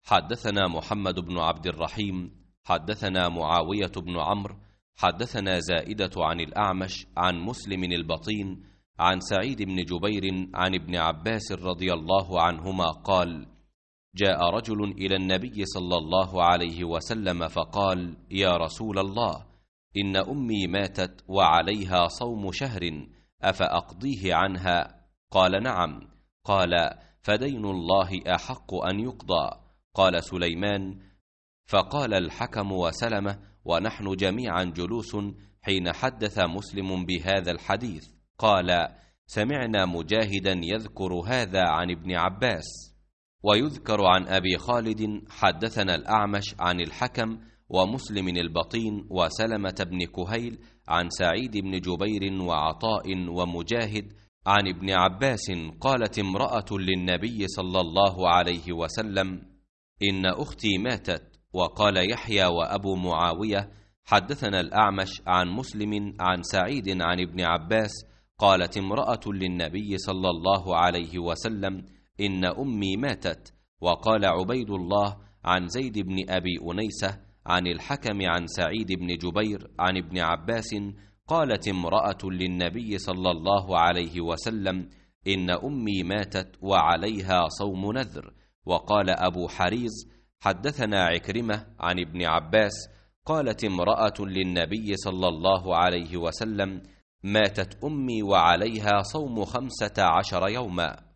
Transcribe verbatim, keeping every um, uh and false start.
حدثنا محمد بن عبد الرحيم حدثنا معاوية بن عمرو حدثنا زائدة عن الأعمش عن مسلم البطين عن سعيد بن جبير عن ابن عباس رضي الله عنهما قال: جاء رجل إلى النبي صلى الله عليه وسلم فقال: يا رسول الله، إن أمي ماتت وعليها صوم شهر، أفأقضيه عنها؟ قال: نعم. قال: فدين الله أحق أن يقضى. قال سليمان: فقال الحكم وسلمة ونحن جميعا جلوس حين حدث مسلم بهذا الحديث، قال: سمعنا مجاهدا يذكر هذا عن ابن عباس. ويذكر عن أبي خالد حدثنا الأعمش عن الحكم ومسلم البطين وسلمة بن كهيل عن سعيد بن جبير وعطاء ومجاهد عن ابن عباس قالت امرأة للنبي صلى الله عليه وسلم: إن أختي ماتت. وقال يحيى وأبو معاوية حدثنا الأعمش عن مسلم عن سعيد عن ابن عباس قالت امرأة للنبي صلى الله عليه وسلم: إن أمي ماتت. وقال عبيد الله عن زيد بن أبي أنيسة عن الحكم عن سعيد بن جبير عن ابن عباس قالت امرأة للنبي صلى الله عليه وسلم: إن أمي ماتت وعليها صوم نذر. وقال أبو حريز حدثنا عكرمة عن ابن عباس قالت امرأة للنبي صلى الله عليه وسلم: ماتت أمي وعليها صوم خمسة عشر يوما.